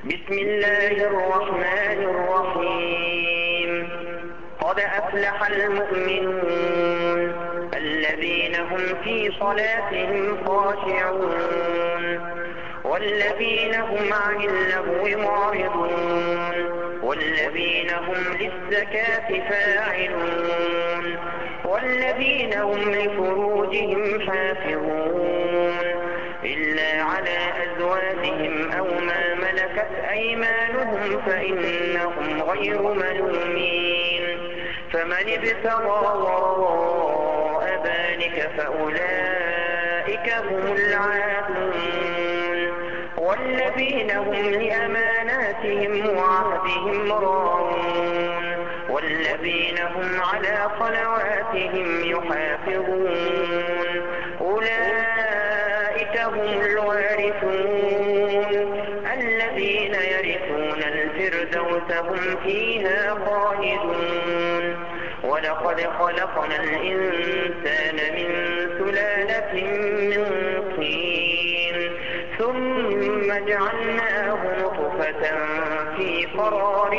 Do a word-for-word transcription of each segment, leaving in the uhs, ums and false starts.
بسم الله الرحمن الرحيم قد أفلح المؤمنون الذين هم في صلاتهم خاشعون والذين هم عن اللغو معرضون والذين هم للزكاة فاعلون والذين هم لفروجهم حافظون إلا على أزواجهم أو ما ملكت أيمانهم فإنهم غير ملومين فمن ابتغى وراء ذلك فأولئك هم العادون والذين هم لأماناتهم وعهدهم راعون والذين هم على صلواتهم يحافظون أولئك هم الوارثون الذين يرثون الفردوس هم فيها خالدون ولقد خلقنا الإنسان من سلالة من طين ثم جعلناه نطفة في قرار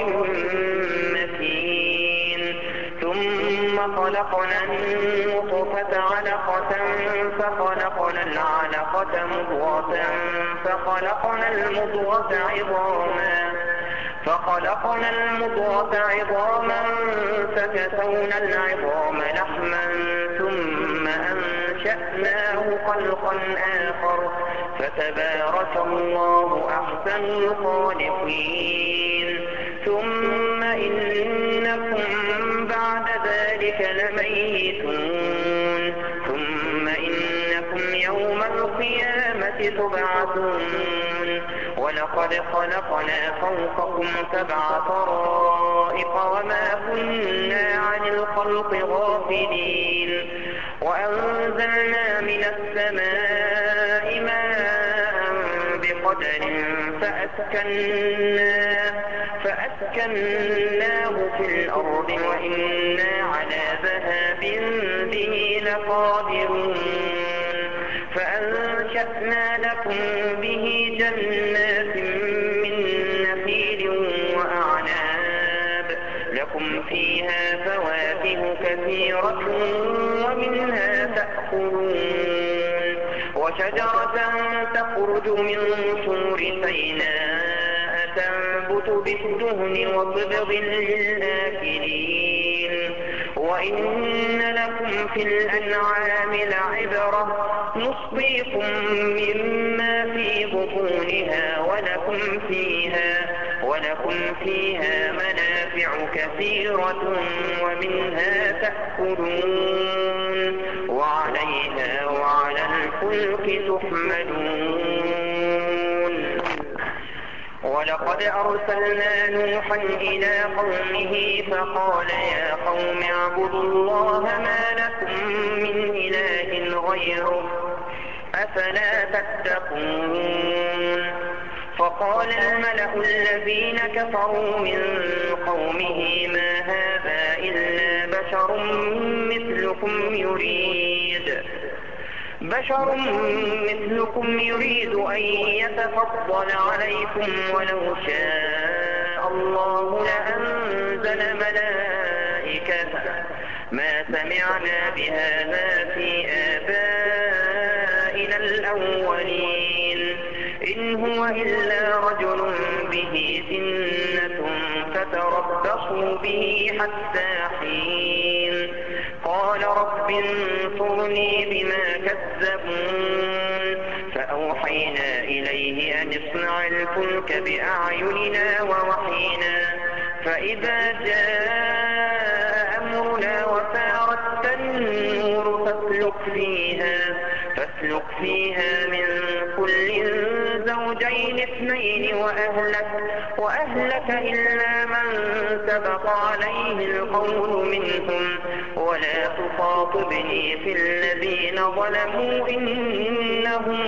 مكين ثم خلقنا النطفة علقة فخلقنا العلقة مضغة فخلقنا المضغة عظاما فخلقنا المضغة عظاما فكسونا العظام لحما ثم أنشأناه خلقا آخر فتبارك الله أحسن الخالقين ثم إنكم بعد ذلك لميتون ثم إنكم يوم القيامة تبعثون ولقد خلقنا فوقكم سبع طرائق وما كنا عن الخلق غافلين وأنزلنا من السماء ماء بقدر فأسكناه, فأسكناه في الأرض وإنا على ذهاب به لقادرون فأنشأنا لكم به جنات من نخيل وأعناب لكم فيها فواكه كثيرة ومنها تأكلون وشجرة تخرج من طور سيناء تنبت بالدهن وصبغ للآكلين وإن لكم في الأنعام لعبرة نسقيكم مما في بطونها ولكم فيها ولكم فيها منافع كثيرة ومنها تأكلون وعليها وعلى الفلك تحملون ولقد أرسلنا نوحا إلى قومه فقال يا قوم اعبدوا الله ما لكم من إله غيره أفلا تتقون فقال الملأ الذين كفروا من قومه ما هذا إلا بشر مثلكم يريد بشر مثلكم يريد أن يتفضل عليكم ولو شاء الله لأنزل ملائكة ما سمعنا بهذا في آبائنا الأولين إن هو إلا رجل به جنة فتربصوا به حتى حين قال رب انصرني بما كذبون فأوحينا إليه أن اصنع الفلك بأعيننا ووحينا فإذا جاء أمرنا وفارت النور فاسلك فيها فاسلك فيها من كل زوجين اثنين وأهلك, وأهلك إلا من سبق عليه القول منهم ولا تخاطبني في الذين ظلموا إنهم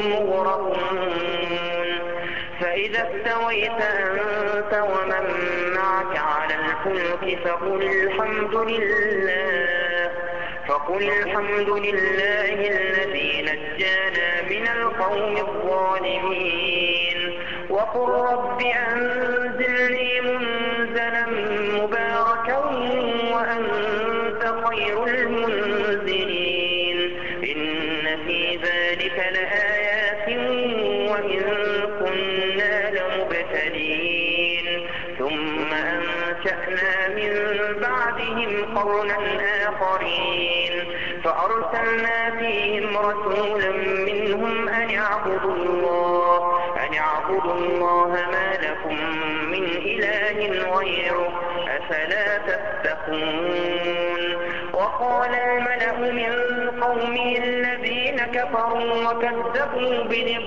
مغرقون فإذا استويت أنت ومن معك على الفلك فقل الحمد لله فقل الحمد لله الذي نجانا من القوم الظالمين وقل رب أنزلني منزلا مباركا وأنت خير المنزلين إن في ذلك لآيات وإن كنا لمبتلين ثم أنشأنا من بعدهم قرنا آخرين فأرسلنا فيهم رسولا منهم أن اعبدوا الله أن اعبدوا الله ما لكم من إله غيره أفلا تتقون وقال الملأ من قومه الذين كفروا وكذبوا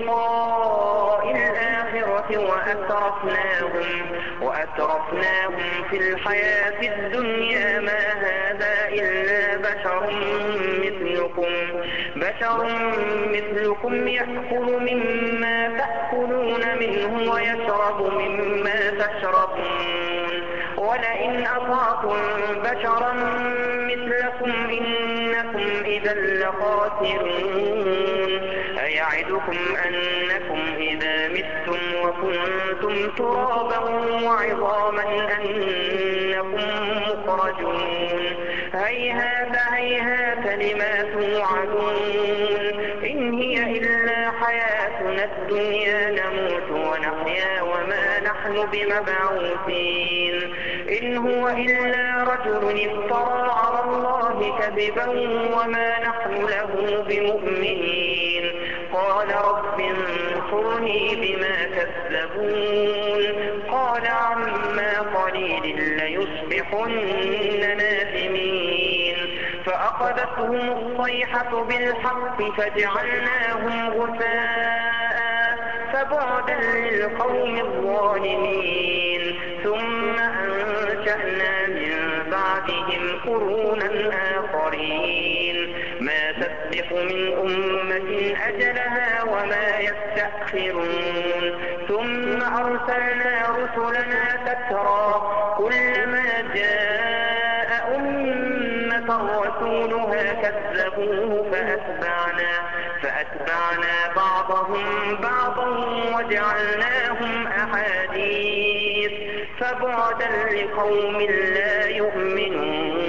بلقاء الآخرة وأترفناهم, وأترفناهم في الحياة الدنيا ما هذا إلا بشر مثلكم, بشر مثلكم يأكل مما تأكلون منه ويشرب مما تشربون ولئن أطعتم بشرا مثلكم إنكم إذا لخاسرون أيعدكم أنكم إذا متم وكنتم ترابا وعظاما أنكم مخرجون هيهات هيهات لما توعدون إن هي إلا حياتنا الدنيا نموت ونحيا وما نحن بمبعوثين إن هو إلا رجل افترى على الله كذبا وما نحن له بمؤمنين قال رب انصرني بما كذبون قال عما قليل ليصبحن نادمين فأخذتهم الصيحة بالحق فجعلناهم غثاء فبعدا للقوم الظالمين ثم أنشأنا من بعدهم قرونا آخرين ما تسبق من أمة أجلها وما يستأخرون ثم أرسلنا رسلنا تترى كلما جاء أمة رسولها كذبوه فأتبعنا, فأتبعنا بعضهم بعضا وجعلناهم أحاديث فبعدا لقوم لا يؤمنون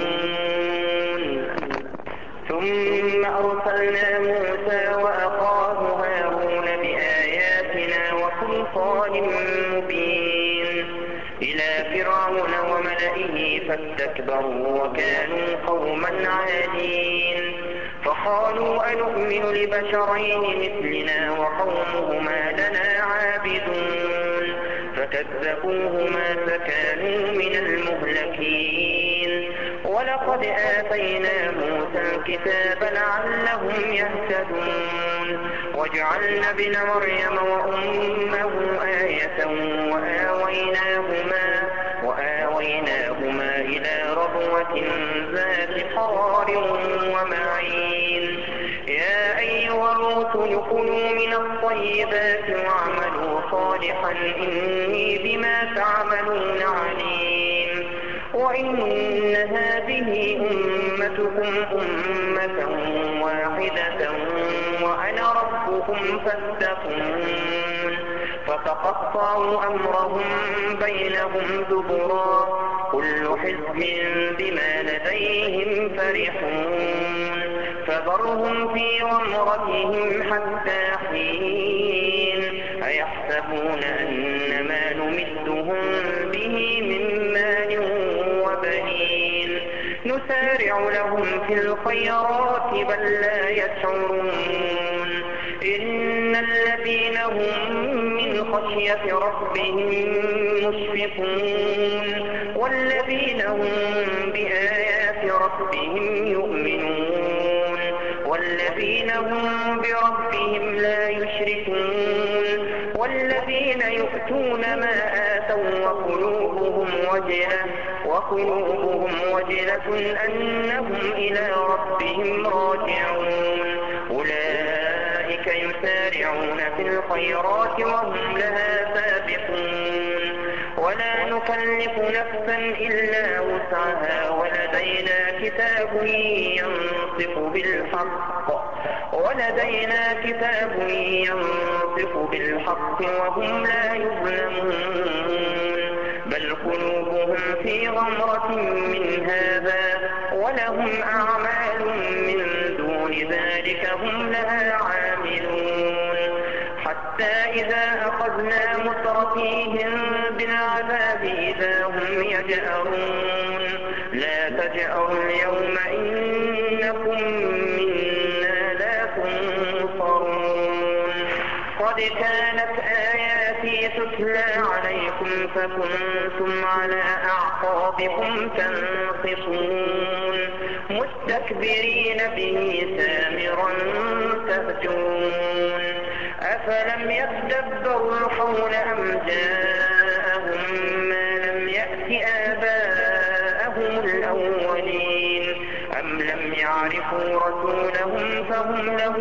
ثم أرسلنا موسى وأخاه هارون بآياتنا وسلطان مبين إلى فرعون وملئه فاستكبروا وكانوا قوما عادين فقالوا أنؤمن لبشرين مثلنا وقومهما لنا عابدون فكذبوهما فكانوا من المهلكين ولقد آتينا موسى الكتاب لعلهم يهتدون وجعلنا ابن مريم وأمه آية وآويناهما, وآويناهما إلى ربوة ذات قرار ومعين يا أيها الرسل كلوا من الطيبات واعملوا صالحا إني بما تعملون عليم وإن هذه أمتكم أمة واحدة وأنا ربكم فاتقون فتقطعوا أمرهم بينهم زبرا كل حزب بما لديهم فرحون فذرهم في غمرتهم حتى حين أيحسبون أن ما نمدهم به من مال وبنين نسارع لهم في الخيرات بل لا يشعرون إن الذين هم من خشية ربهم مشفقون والذين هم بآيات ربهم يؤمنون والذين هم بربهم لا يشركون والذين يؤتون ما آتوا وقلوبهم وجلة وقلوبهم وجلة أنهم إلى ربهم راجعون أولئك يسارعون في الخيرات وهم لها سابقون ولا نكلف نفسا إلا وسعها ولدينا كتاب ينطق بالحق ولدينا كتاب ينطق بالحق وهم لا يظلمون بل قلوبهم في غمرة من هذا ولهم أعمال من دون ذلك هم لها عاملون حتى إذا أخذنا مترفيهم بالعذاب إذا هم يجأرون لا تجأروا اليوم إنكم منا لا تنصرون قد كانت آياتي تتلى عليكم فكنتم على أعقابكم تنقصون مستكبرين به سامرا تهجرون أفلم يتدبروا القول أم جاءهم ما لم يأت آباءهم الأولين أم لم يعرفوا رسولهم فهم له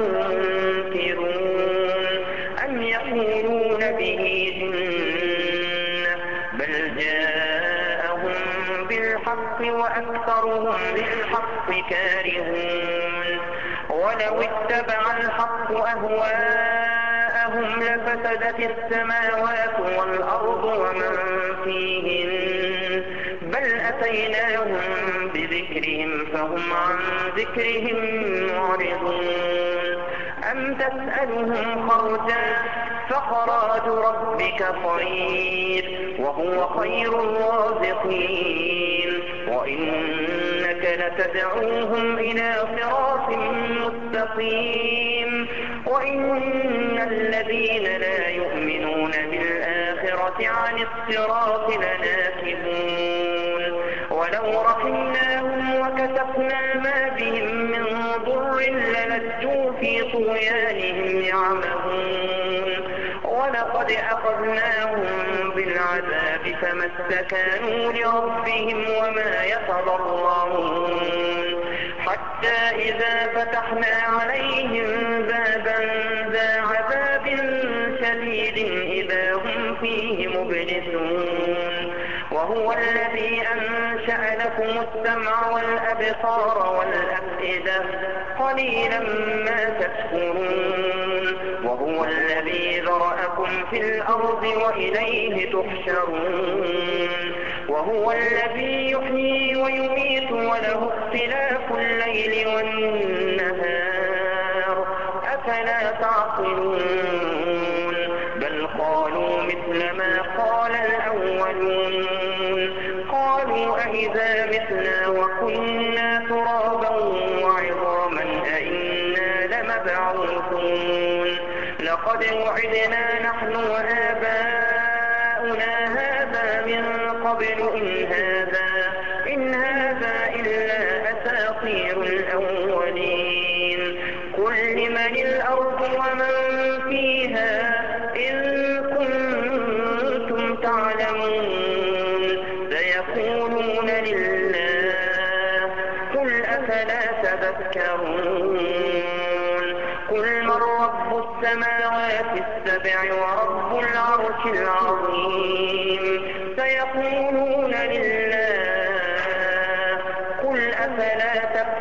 منكرون أم يقولون به جنة بل جاءهم بالحق وأكثرهم للحق كارهون ولو اتبع الحق أهواءهم لفسدت السماوات والأرض ومن فيهن بل أتيناهم بذكرهم فهم عن ذكرهم معرضون أم تسألهم خرجا فخراج ربك خير وهو خير الرازقين وإنك لتدعوهم إلى صراط مستقيم وإن الذين لا يؤمنون بالآخرة عن الصراط لناكبون ولو رحمناهم وكشفنا ما بهم من ضر للجوا في طغيانهم يعمهون ولقد أخذناهم بالعذاب فما استكانوا لربهم وما يتضرعون حتى إذا فتحنا عليهم بابا ذا عذاب شديد إذا هم فيه مبلسون وهو الذي أنشأ لكم السمع والأبصار والأفئدة قليلا ما تشكرون وهو الذي ذرأكم في الأرض وإليه تحشرون وهو الذي يحيي ويميت وله اختلاف الليل والنهار أفلا تعقلون بل قالوا مثل ما قال الأولون قالوا أئذا متنا وكنا ترابا وعظاما أئنا لمبعوثون لقد وعدنا نحن وآباؤنا هذا من قبل إن هذا إن هذا إلا أساطير الأولين قل لمن الأرض ومن فيها إن كنتم تعلمون سيقولون لله قل أفلا تذكرون قل من رب السماوات السبع ورب العرش العظيم سيقولون لله قل أفلا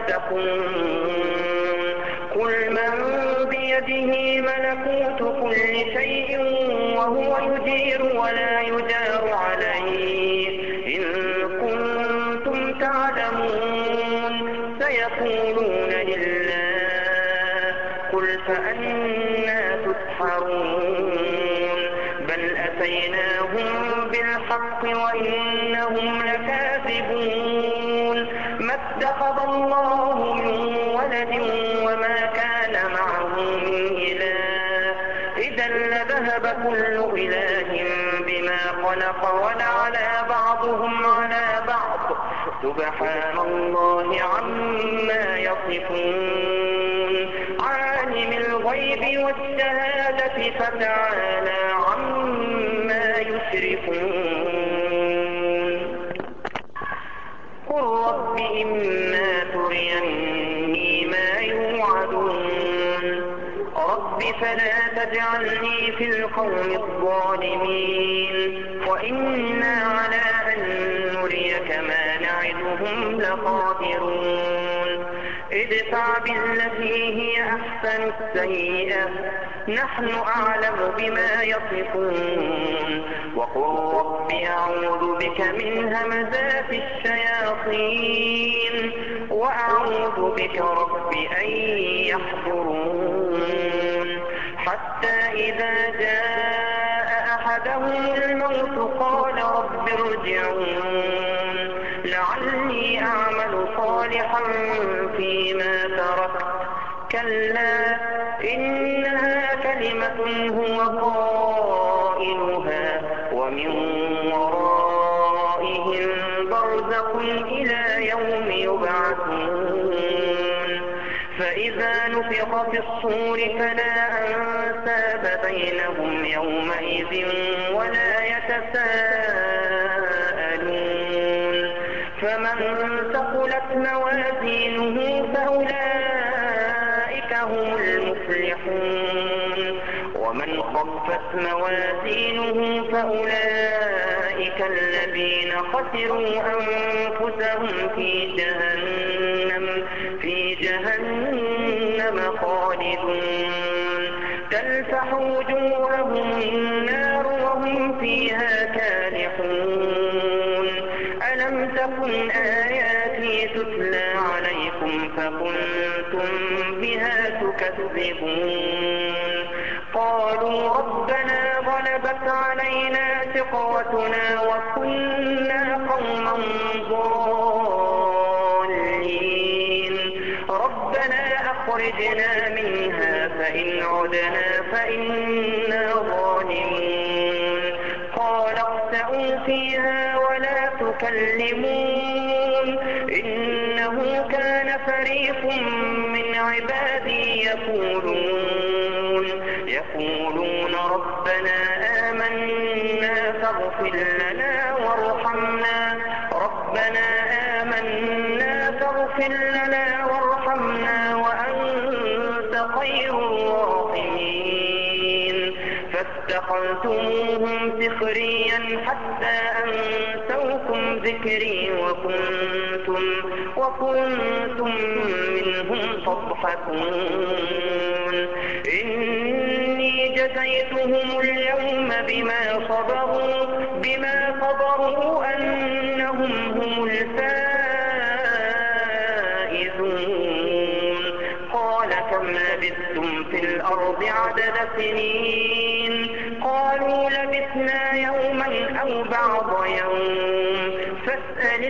تتقون قل من بيده ملكوت كل شيء وهو يجير ولا يجار عليه إن كنتم تعلمون سيقولون لله قل فأنا تسحرون بل أتيناهم بالحق وإنهم لكاذبون ما اتخذ الله من ولد وما كان معه من إله إذا لذهب كل إله بما خلق ولعلى بعضهم على بعض سبحان الله عما يصفون عالم الغيب والشهادة فتعالى عما يشركون قل رب إما تريني ما يوعدون رب فلا تجعلني في القوم الظالمين وإنا على أن نريك ما نعدهم لقادرون ادفع بالتي هي أحسن السيئة نحن أعلم بما يصفون وقل رب أعوذ بك من همزات الشياطين وأعوذ بك رب أن يحضرون حتى إذا جاء أحدهم الموت قال رب ارجعون لعلي أعمل صالحا فيما تركت كلا إنها كلمة هو قائلها ومن ورائهم برزخ إلى يوم يبعثون فإذا نفخ في الصور فلا أنساب بينهم يومئذ ولا يتساءلون فمن ثقلت موازينه فأولئك هم المفلحون ومن خفت موازينه فأولئك الذين خسروا أنفسهم في جهنم في جهنم خالدون تلفح وجوههم النار وهم فيها كالحون ألم تكن آياتي تتلى عليكم فكنتم بها تكذبون قالوا ربنا غلبت علينا شقوتنا وكنا قوما ضالين ربنا أخرجنا منها فإن عدنا فإنا ظالمون قال اخسئوا فيها ولا تكلمون إنه كان فريق من عبادي يقولون يقولون ربنا آمنا فاغفر لنا وارحمنا ربنا آمنا فاغفر لنا وارحمنا وأنت خير الراحمين فاتخذتموهم سخريا حتى أنسوكم ذكري وكنتم وكنتم منهم تضحكون إني جزيتهم اليوم بما صبروا بما صبروا أنهم هم الفائزون قال كم لبثتم في الأرض عدد سنين قالوا لبثنا يوما أو بعض يوم فاسأل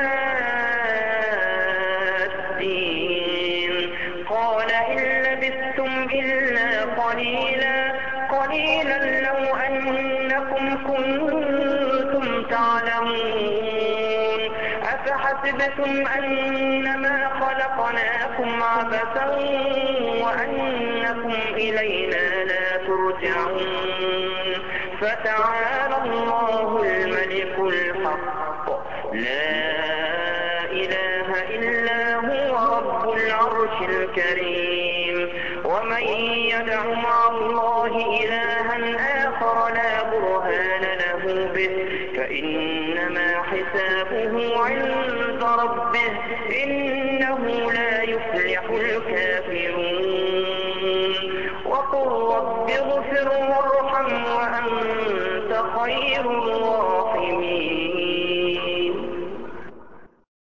العادين قال إن لبثتم إلا قليلا قليلا لو أنكم كنتم تعلمون أفحسبتم أنما خلقناكم عبثا وأنكم إلينا لا ترجعون فتعالى الله الملك الحق لا إله إلا هو رب العرش الكريم ومن يدع مع الله إلها آخر لا برهان له به فإنما حسابه عند ربه إنه